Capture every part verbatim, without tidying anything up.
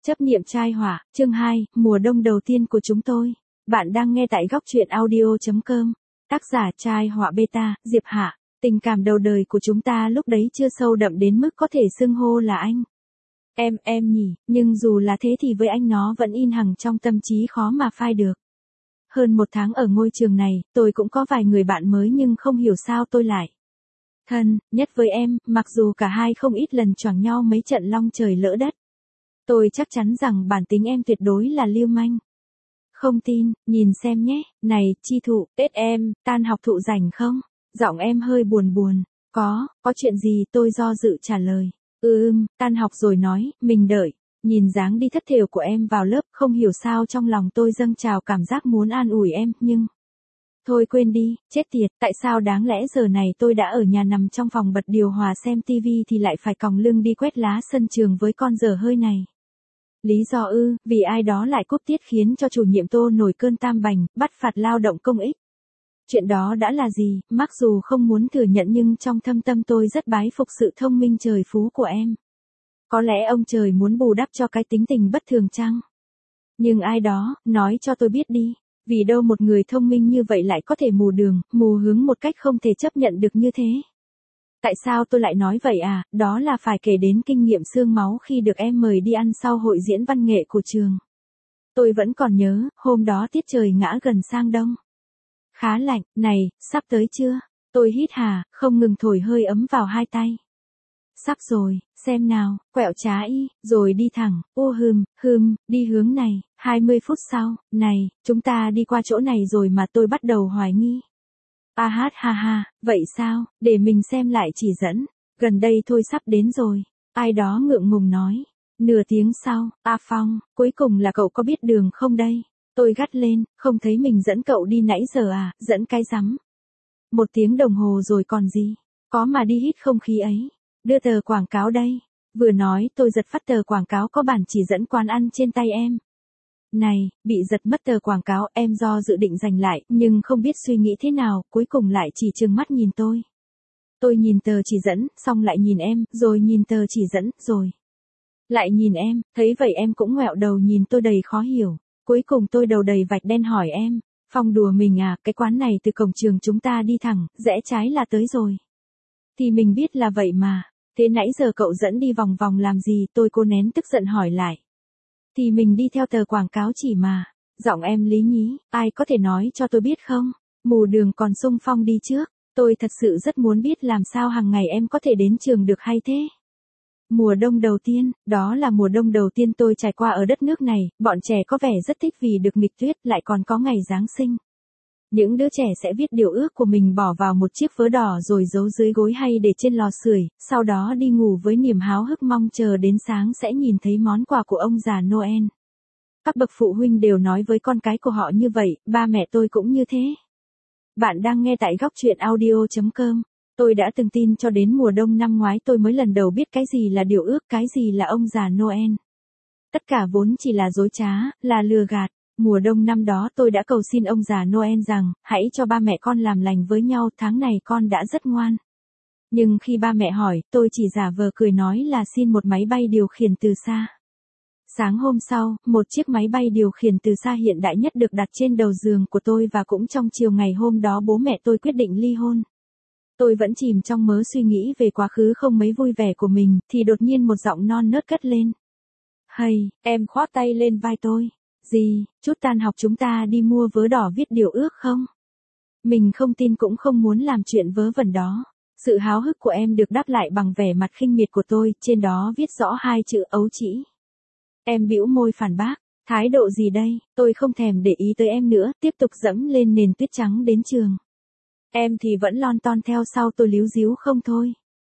Chấp niệm trai hỏa, chương hai, mùa đông đầu tiên của chúng tôi. Bạn đang nghe tại góc truyện audio chấm com. Tác giả trai hỏa beta, Diệp Hạ. Tình cảm đầu đời của chúng ta lúc đấy chưa sâu đậm đến mức có thể xưng hô là anh. Em, em nhỉ, nhưng dù là thế thì với anh nó vẫn in hằng trong tâm trí khó mà phai được. Hơn một tháng ở ngôi trường này, tôi cũng có vài người bạn mới nhưng không hiểu sao tôi lại thân nhất với em, mặc dù cả hai không ít lần choảng nhau mấy trận long trời lỡ đất. Tôi chắc chắn rằng bản tính em tuyệt đối là lưu manh. Không tin, nhìn xem nhé, này, Chi Thụ, Tết em, tan học thụ rảnh không? Giọng em hơi buồn buồn. Có, có chuyện gì? Tôi do dự trả lời. Ừ ưm, tan học rồi nói, mình đợi. Nhìn dáng đi thất thểu của em vào lớp, không hiểu sao trong lòng tôi dâng trào cảm giác muốn an ủi em, nhưng... Thôi quên đi, chết tiệt, tại sao đáng lẽ giờ này tôi đã ở nhà nằm trong phòng bật điều hòa xem tivi thì lại phải còng lưng đi quét lá sân trường với con dở hơi này. Lý do ư, vì ai đó lại cúp tiết khiến cho chủ nhiệm Tô nổi cơn tam bành, bắt phạt lao động công ích. Chuyện đó đã là gì, mặc dù không muốn thừa nhận nhưng trong thâm tâm tôi rất bái phục sự thông minh trời phú của em. Có lẽ ông trời muốn bù đắp cho cái tính tình bất thường chăng? Nhưng ai đó, nói cho tôi biết đi, vì đâu một người thông minh như vậy lại có thể mù đường, mù hướng một cách không thể chấp nhận được như thế? Tại sao tôi lại nói vậy à, đó là phải kể đến kinh nghiệm xương máu khi được em mời đi ăn sau hội diễn văn nghệ của trường. Tôi vẫn còn nhớ, hôm đó tiết trời ngã gần sang đông. Khá lạnh, này, sắp tới chưa? Tôi hít hà, không ngừng thổi hơi ấm vào hai tay. Sắp rồi, xem nào, quẹo trái, rồi đi thẳng, ô hừm, hừm, đi hướng này, hai mươi phút sau, này, chúng ta đi qua chỗ này rồi mà tôi bắt đầu hoài nghi. A hát ha ha, vậy sao, để mình xem lại chỉ dẫn, gần đây thôi sắp đến rồi, ai đó ngượng ngùng nói. Nửa tiếng sau, A Phong, cuối cùng là cậu có biết đường không đây? Tôi gắt lên, không thấy mình dẫn cậu đi nãy giờ à, dẫn cái rắm. Một tiếng đồng hồ rồi còn gì, có mà đi hít không khí ấy, đưa tờ quảng cáo đây. Vừa nói tôi giật phát tờ quảng cáo có bản chỉ dẫn quán ăn trên tay em. Này, bị giật mất tờ quảng cáo, em do dự định giành lại, nhưng không biết suy nghĩ thế nào, cuối cùng lại chỉ trừng mắt nhìn tôi. Tôi nhìn tờ chỉ dẫn, xong lại nhìn em, rồi nhìn tờ chỉ dẫn, rồi lại nhìn em, thấy vậy em cũng ngoẹo đầu nhìn tôi đầy khó hiểu. Cuối cùng tôi đầu đầy vạch đen hỏi em, Phong đùa mình à, cái quán này từ cổng trường chúng ta đi thẳng, rẽ trái là tới rồi. Thì mình biết là vậy mà, thế nãy giờ cậu dẫn đi vòng vòng làm gì, tôi cố nén tức giận hỏi lại. Thì mình đi theo tờ quảng cáo chỉ mà. Giọng em lý nhí, ai có thể nói cho tôi biết không? Mù đường còn xung phong đi trước. Tôi thật sự rất muốn biết làm sao hàng ngày em có thể đến trường được hay thế. Mùa đông đầu tiên, đó là mùa đông đầu tiên tôi trải qua ở đất nước này, bọn trẻ có vẻ rất thích vì được nghịch tuyết lại còn có ngày Giáng sinh. Những đứa trẻ sẽ viết điều ước của mình bỏ vào một chiếc vớ đỏ rồi giấu dưới gối hay để trên lò sưởi, sau đó đi ngủ với niềm háo hức mong chờ đến sáng sẽ nhìn thấy món quà của ông già Noel. Các bậc phụ huynh đều nói với con cái của họ như vậy, ba mẹ tôi cũng như thế. Bạn đang nghe tại góc truyện audio chấm com. Tôi đã từng tin cho đến mùa đông năm ngoái tôi mới lần đầu biết cái gì là điều ước, cái gì là ông già Noel. Tất cả vốn chỉ là dối trá, là lừa gạt. Mùa đông năm đó tôi đã cầu xin ông già Noel rằng, hãy cho ba mẹ con làm lành với nhau, tháng này con đã rất ngoan. Nhưng khi ba mẹ hỏi, tôi chỉ giả vờ cười nói là xin một máy bay điều khiển từ xa. Sáng hôm sau, một chiếc máy bay điều khiển từ xa hiện đại nhất được đặt trên đầu giường của tôi và cũng trong chiều ngày hôm đó bố mẹ tôi quyết định ly hôn. Tôi vẫn chìm trong mớ suy nghĩ về quá khứ không mấy vui vẻ của mình, thì đột nhiên một giọng non nớt cất lên. Hay, em khoác tay lên vai tôi. Gì, chút tan học chúng ta đi mua vớ đỏ viết điều ước không? Mình không tin cũng không muốn làm chuyện vớ vẩn đó. Sự háo hức của em được đáp lại bằng vẻ mặt khinh miệt của tôi, trên đó viết rõ hai chữ ấu trĩ. Em bĩu môi phản bác, thái độ gì đây, tôi không thèm để ý tới em nữa, tiếp tục dẫm lên nền tuyết trắng đến trường. Em thì vẫn lon ton theo sau tôi líu díu không thôi.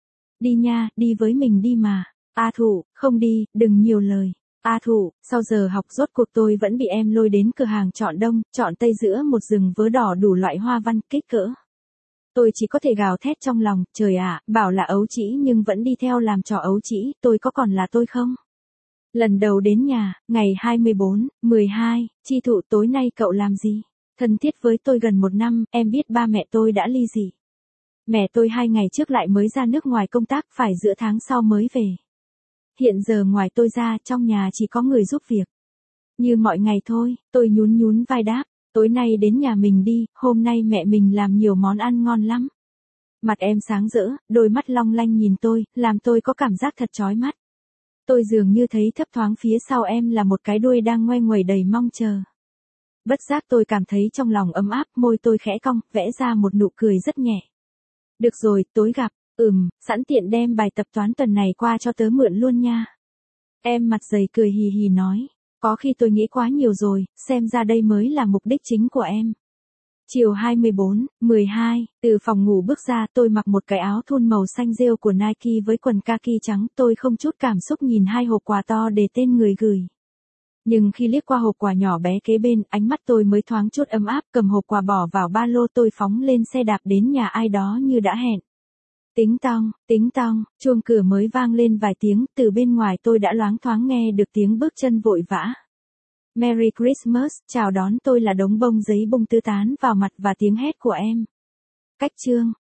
Đi nha, đi với mình đi mà. A Thụ, không đi, đừng nhiều lời. A Thụ, sau giờ học rốt cuộc tôi vẫn bị em lôi đến cửa hàng chọn đông, chọn tây giữa một rừng vớ đỏ đủ loại hoa văn, kích cỡ. Tôi chỉ có thể gào thét trong lòng, trời ạ, bảo là ấu trĩ nhưng vẫn đi theo làm trò ấu trĩ, tôi có còn là tôi không? Lần đầu đến nhà, ngày hai mươi bốn, mười hai, Chi Thụ tối nay cậu làm gì? Thân thiết với tôi gần một năm, em biết ba mẹ tôi đã ly dị. Mẹ tôi hai ngày trước lại mới ra nước ngoài công tác, phải giữa tháng sau mới về. hiện giờ ngoài tôi ra trong nhà chỉ có người giúp việc. Như mọi ngày thôi, tôi nhún nhún vai đáp, tối nay đến nhà mình đi, hôm nay mẹ mình làm nhiều món ăn ngon lắm. Mặt em sáng rỡ, đôi mắt long lanh nhìn tôi, làm tôi có cảm giác thật chói mắt. Tôi dường như thấy thấp thoáng phía sau em là một cái đuôi đang ngoe nguẩy đầy mong chờ. Bất giác tôi cảm thấy trong lòng ấm áp, môi tôi khẽ cong, vẽ ra một nụ cười rất nhẹ. Được rồi, tối gặp, ừm, sẵn tiện đem bài tập toán tuần này qua cho tớ mượn luôn nha. Em mặt dày cười hì hì nói, có khi tôi nghĩ quá nhiều rồi, xem ra đây mới là mục đích chính của em. Chiều hai mươi bốn, mười hai, từ phòng ngủ bước ra tôi mặc một cái áo thun màu xanh rêu của Nike với quần kaki trắng, tôi không chút cảm xúc nhìn hai hộp quà to để tên người gửi. Nhưng khi liếc qua hộp quà nhỏ bé kế bên, ánh mắt tôi mới thoáng chút ấm áp, cầm hộp quà bỏ vào ba lô tôi phóng lên xe đạp đến nhà ai đó như đã hẹn. Tính tong, tính tong, chuông cửa mới vang lên vài tiếng, từ bên ngoài tôi đã loáng thoáng nghe được tiếng bước chân vội vã. Merry Christmas, chào đón tôi là đống bông giấy bung tứ tán vào mặt và tiếng hét của em. Cách chương.